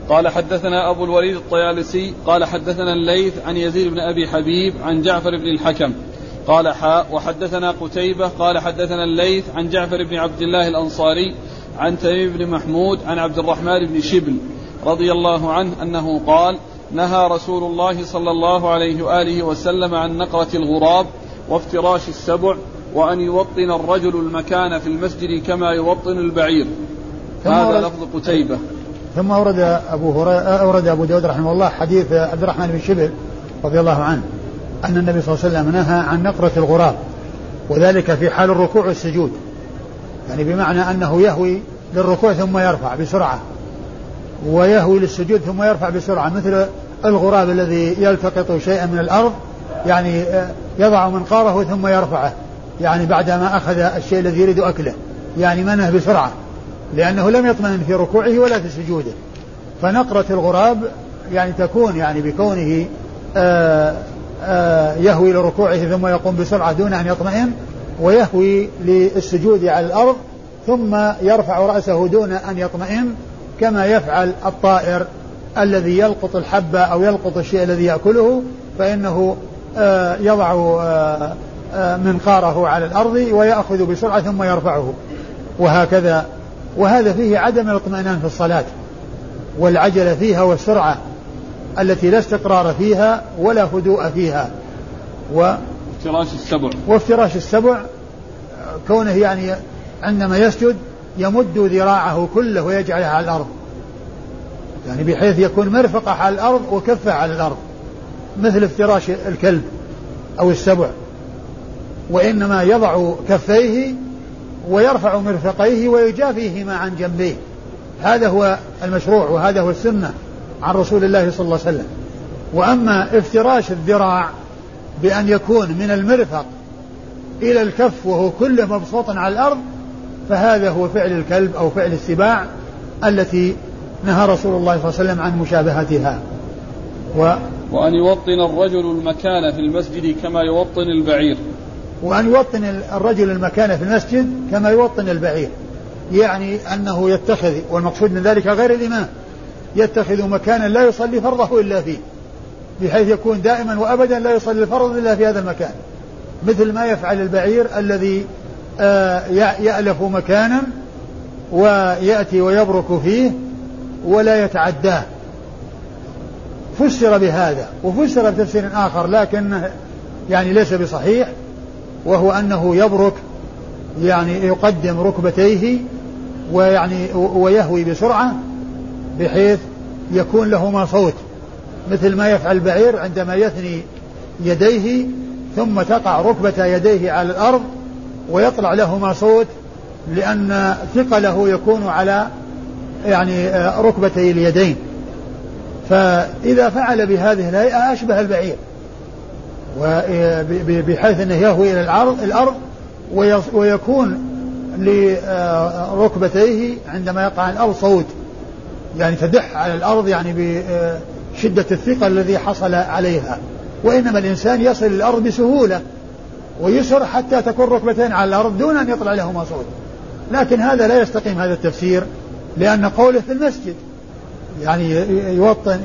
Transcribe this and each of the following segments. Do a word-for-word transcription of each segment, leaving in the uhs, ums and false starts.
قال حدثنا أبو الوليد الطيالسي قال حدثنا الليث عن يزيد بن أبي حبيب عن جعفر بن الحكم قال حاء وحدثنا قتيبة قال حدثنا الليث عن جعفر بن عبد الله الأنصاري عن تميم بن محمود عن عبد الرحمن بن شبل رضي الله عنه أنه قال نهى رسول الله صلى الله عليه وآله وسلم عن نقرة الغراب وافتراش السبع وأن يوطن الرجل المكان في المسجد كما يوطن البعير. هذا لفظ قتيبة. ثم أورد أبو هريرة أورد أبو داود رحمه الله حديث عبد الرحمن بن شبل رضي الله عنه أن النبي صلى الله عليه وسلم نهى عن نقرة الغراب وذلك في حال الركوع والسجود، يعني بمعنى أنه يهوي للركوع ثم يرفع بسرعة ويهوي للسجود ثم يرفع بسرعة، مثل الغراب الذي يلتقط شيئا من الأرض يعني يضع منقاره ثم يرفعه يعني بعدما أخذ الشيء الذي يريد أكله، يعني منه بسرعة لأنه لم يطمئن في ركوعه ولا في سجوده. فنقرة الغراب يعني تكون يعني بكونه آآ آآ يهوي لركوعه ثم يقوم بسرعة دون أن يطمئن، ويهوي للسجود على الأرض ثم يرفع رأسه دون أن يطمئن، كما يفعل الطائر الذي يلقط الحبة أو يلقط الشيء الذي يأكله فإنه يضع منقاره على الأرض ويأخذ بسرعة ثم يرفعه وهكذا. وهذا فيه عدم الاطمئنان في الصلاة والعجلة فيها والسرعة التي لا استقرار فيها ولا هدوء فيها. و افتراش السبع وافتراش السبع كونه يعني عندما يسجد يمد ذراعه كله ويجعلها على الأرض، يعني بحيث يكون مرفقه على الأرض وكفه على الأرض مثل افتراش الكلب أو السبع، وإنما يضع كفيه ويرفع مرفقيه ويجافيهما عن جنبيه. هذا هو المشروع وهذا هو السنة عن رسول الله صلى الله عليه وسلم. وأما افتراش الذراع بأن يكون من المرفق إلى الكف وهو كله مبسوط على الأرض فهذا هو فعل الكلب أو فعل السباع التي نهى رسول الله صلى الله عليه وسلم عن مشابهتها. و وأن يوطن الرجل المكان في المسجد كما يوطن البعير. وأن يوطن الرجل المكان في المسجد كما يوطن البعير، يعني أنه يتخذ، والمقصود من ذلك غير الإمام، يتخذ مكانا لا يصلي فرضه إلا فيه، بحيث يكون دائما وأبدا لا يصلي الفرض إلا في هذا المكان، مثل ما يفعل البعير الذي يألف مكانا ويأتي ويبرك فيه ولا يتعداه. فسر بهذا وفسر بتفسير آخر لكن يعني ليس بصحيح، وهو أنه يبرك يعني يقدم ركبتيه ويعني ويهوي بسرعة بحيث يكون لهما صوت، مثل ما يفعل البعير عندما يثني يديه ثم تقع ركبة يديه على الأرض ويطلع لهما صوت، لأن ثقله يكون على يعني ركبتي اليدين. فإذا فعل بهذه الهيئة أشبه البعير، بحيث أنه يهوي إلى الأرض ويكون لركبتيه عندما يقع على الأرض صوت، يعني تدح على الأرض يعني بشدة الثقل الذي حصل عليها. وإنما الإنسان يصل الأرض بسهولة ويسر حتى تكون ركبتين على الأرض دون أن يطلع لهما صوت، لكن هذا لا يستقيم هذا التفسير، لأن قوله في المسجد يعني يوطن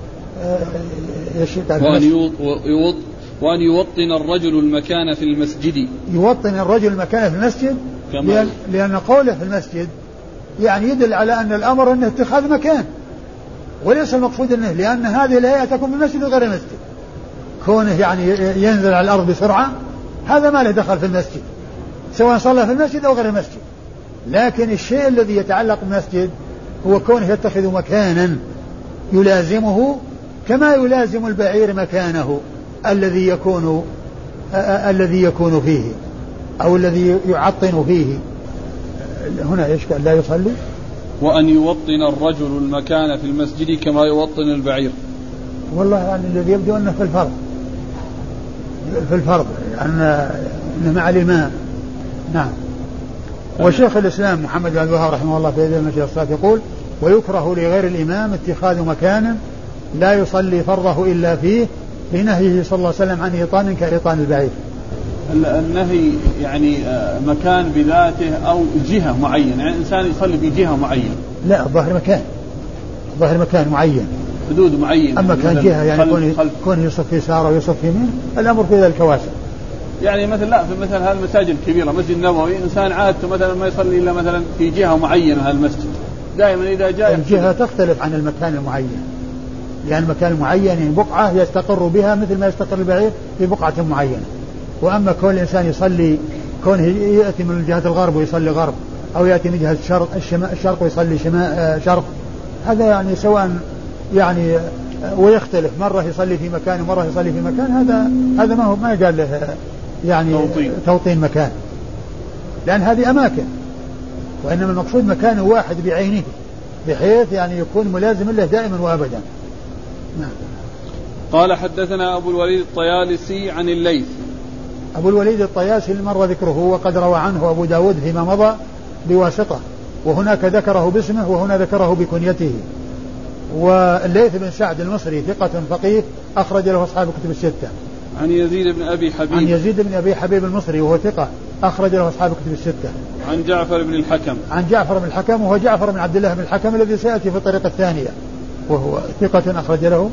وأن يوط وأن يوطن الرجل المكان في المسجد، يوطن الرجل المكان في المسجد لأن, لأن قوله في المسجد يعني يدل على أن الأمر أنه اتخاذ مكان، وليس المقصود أنه، لأن هذه الهيئة تكون في المسجد وغير المسجد، كونه يعني ينزل على الأرض بسرعة هذا ما له دخل في المسجد سواء صلى في المسجد أو غير المسجد. لكن الشيء الذي يتعلق بالمسجد هو كونه يتخذ مكانا يلازمه كما يلازم البعير مكانه الذي يكون آه الذي يكون فيه أو الذي يعطن فيه. هنا إيش قال؟ لا يصلي. وأن يوطن الرجل المكان في المسجد كما يوطن البعير. والله يعني الذي يبدو أنه في الفرض في الفرض أن مع الإمام. نعم. وشيخ الإسلام محمد بن عبد الوهاب رحمه الله في هذه المسجد الصلاة يقول: ويكره لغير الإمام اتخاذ مكان لا يصلي فرضه إلا فيه لنهيه صلى الله عليه وسلم عن إيطان كإيطان البعير. النهي يعني مكان بذاته أو جهة معينة، يعني إنسان يصلي في جهة معينة. لا، الظاهر مكان ظاهر مكان معين، حدود معينة. أما كان جهة يعني كون كون يصف في يسار ويصف في يمين الأمر في ذلك واسع. يعني مثلا لا في مثلا هالمساجد الكبيرة مسجد النبوي إنسان عادته مثلا ما يصلي إلا مثلا في جهة معينة هالمسجد، دائما إذا جاء الجهة تختلف عن المكان المعين، يعني المكان المعين يعني بقعة يستقر بها مثل ما يستقر البعير في بقعة معينة. وأما كون الإنسان يصلي كونه يأتي من جهة الغرب ويصلي غرب، أو يأتي من جهة الشرق الشرق ويصلي شمال شرق، هذا يعني سواء يعني ويختلف، مرة يصلي في مكان ومرة يصلي في مكان، هذا هذا ما هو ما يقال له يعني توطين, توطين مكان، لأن هذه أماكن، وإنما المقصود مكان واحد بعينه بحيث يعني يكون ملازم له دائما وأبدا. نعم. قال حدثنا أبو الوليد الطيالسي عن الليث. أبو الوليد الطيالسي مر ذكره وقد روى عنه أبو داود فيما مضى بواسطة، وهناك ذكره باسمه وهنا ذكره بكنيته. والليث بن سعد المصري ثقة فقيه أخرج له أصحاب الكتب الستة. عن يزيد بن أبي حبيب. عن يزيد بن أبي حبيب المصري وهو ثقة أخرج له أصحاب الكتب الستة. عن جعفر بن الحكم. عن جعفر بن الحكم وهو جعفر بن عبد الله بن الحكم الذي سيأتي في الطريقة الثانية، وهو ثقة أخرج له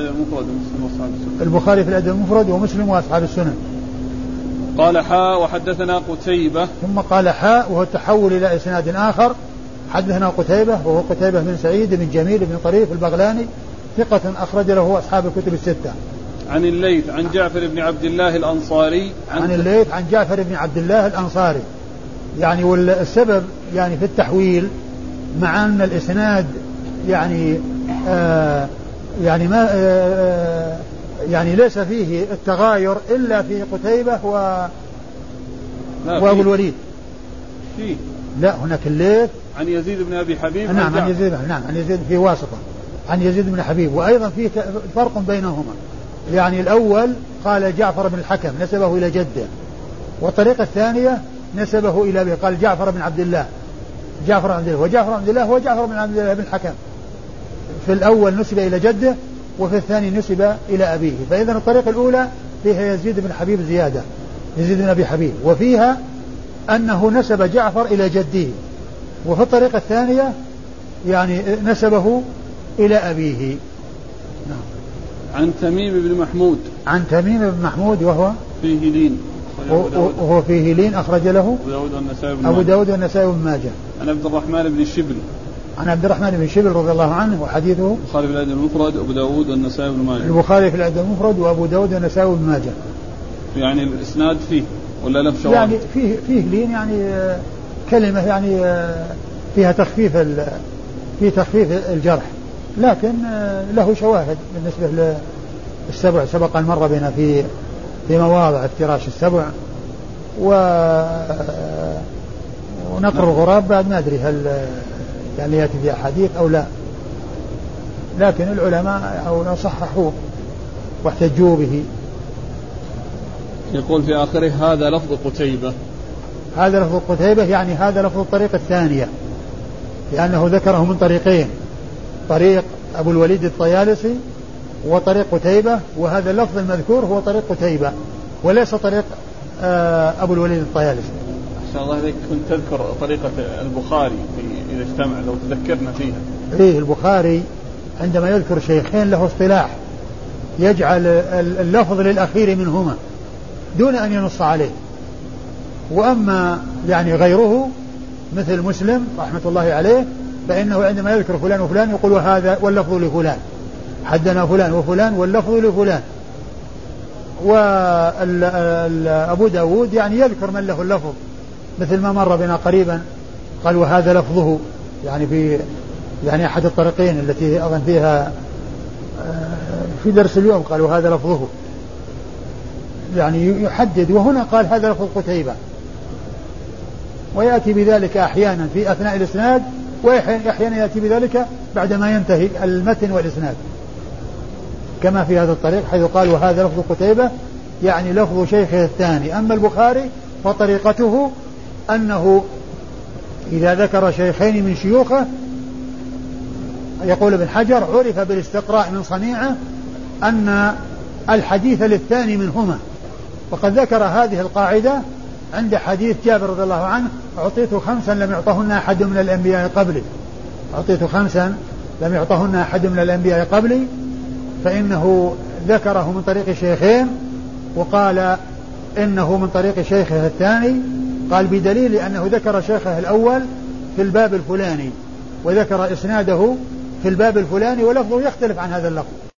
البخاري في الأدب المفرد ومسلم وأصحاب السنن. قال حاء وحدثنا قتيبة. ثم قال حاء وهو التحول إلى إسناد آخر. حدثنا قتيبة وهو قتيبة بن سعيد بن جميل بن طريف البغلاني ثقة أخرج له أصحاب الكتب الستة. عن الليث عن جعفر بن عبد الله الأنصاري. عن, عن الليث عن جعفر بن عبد الله الأنصاري. يعني والسبب يعني في التحويل مع أن الإسناد يعني آه يعني ما آه يعني ليس فيه التغاير إلا في قتيبة و وأبو الوليد. فيه لا هناك الليث عن يزيد بن أبي حبيب. نعم عن يزيد نعم عن يزيد في واسطة عن يزيد بن حبيب، وأيضا فيه فرق بينهما. يعني الأول قال جعفر بن الحكم نسبه إلى جده، والطريقة الثانية نسبه إلى أبيه قال جعفر بن عبد الله جعفر بن عبد الله وجعفر بن عبد الله هو جعفر بن عبد الله بن الحكم. في الأول نسب إلى جده وفي الثاني نسب إلى أبيه. فإذا الطريقة الأولى فيها يزيد بن حبيب زيادة يزيد بن أبي حبيب، وفيها أنه نسب جعفر إلى جده، وفي الطريقة الثانية يعني نسبه إلى أبيه. نعم. عن تميم بن محمود. عن تميم بن محمود وهو فيه لين وهو فيه لين أخرج له أبو داود والنسائي بن أبو داود والنسائي بن ماجه. عن عبد الرحمن بن شبل. عن عبد الرحمن بن شبل رضي الله عنه وحديثه البخاري في الأدب المفرد وأبو داود والنسائي بن ماجه. البخاري في الأدب المفرد وأبو داود والنسائي بن ماجه. يعني الإسناد فيه ولا له شواهد؟ يعني فيه فيه لين يعني كلمة يعني فيها تخفيف في تخفيف الجرح، لكن له شواهد بالنسبة للسبع سبق أن مر بنا في في مواضع افتراش السبع و ونقر الغراب بعد ما أدري هل يعني يأتي في أحاديث أو لا، لكن العلماء أو صححوه واحتجوا به. يقول في آخره هذا لفظ قتيبة. هذا لفظ قتيبة يعني هذا لفظ الطريقة الثانية، لأنه ذكره من طريقين، طريق أبو الوليد الطيالسي وطريق قتيبة، وهذا اللفظ المذكور هو طريق قتيبة وليس طريق أبو الوليد الطيالسي. أحسن الله إليك، كنت تذكر طريقة البخاري إذا اجتمع لو تذكرنا فيها. إيه البخاري عندما يذكر شيخين له اصطلاح يجعل اللفظ للأخير منهما دون أن ينص عليه، وأما يعني غيره مثل مسلم رحمة الله عليه فإنه عندما يذكر فلان وفلان يقول هذا واللفظ لفلان، حدنا فلان وفلان واللفظ لفلان. وأبو داود يعني يذكر من له اللفظ مثل ما مر بنا قريبا قال وهذا لفظه، يعني في يعني أحد الطريقين التي أظن فيها في درس اليوم قال وهذا لفظه، يعني يحدد، وهنا قال هذا لفظ قتيبة، ويأتي بذلك أحيانا في أثناء الإسناد وأحيانا يأتي بذلك بعدما ينتهي المتن والإسناد، كما في هذا الطريق حيث قال وهذا لفظ قتيبة يعني لفظ شيخه الثاني. أما البخاري فطريقته أنه إذا ذكر شيخين من شيوخه يقول ابن حجر عرف بالاستقراء من صنيعه أن الحديث للثاني منهما، وقد ذكر هذه القاعدة عند حديث جابر رضي الله عنه أعطيت خمسا لم يعطهن أحد من الأنبياء قبلي، أعطيت خمسا لم يعطهن أحد من الأنبياء قبلي، فإنه ذكره من طريق شيخين، وقال إنه من طريق شيخه الثاني، قال بدليل أنه ذكر شيخه الأول في الباب الفلاني وذكر إسناده في الباب الفلاني ولفظه يختلف عن هذا اللفظ.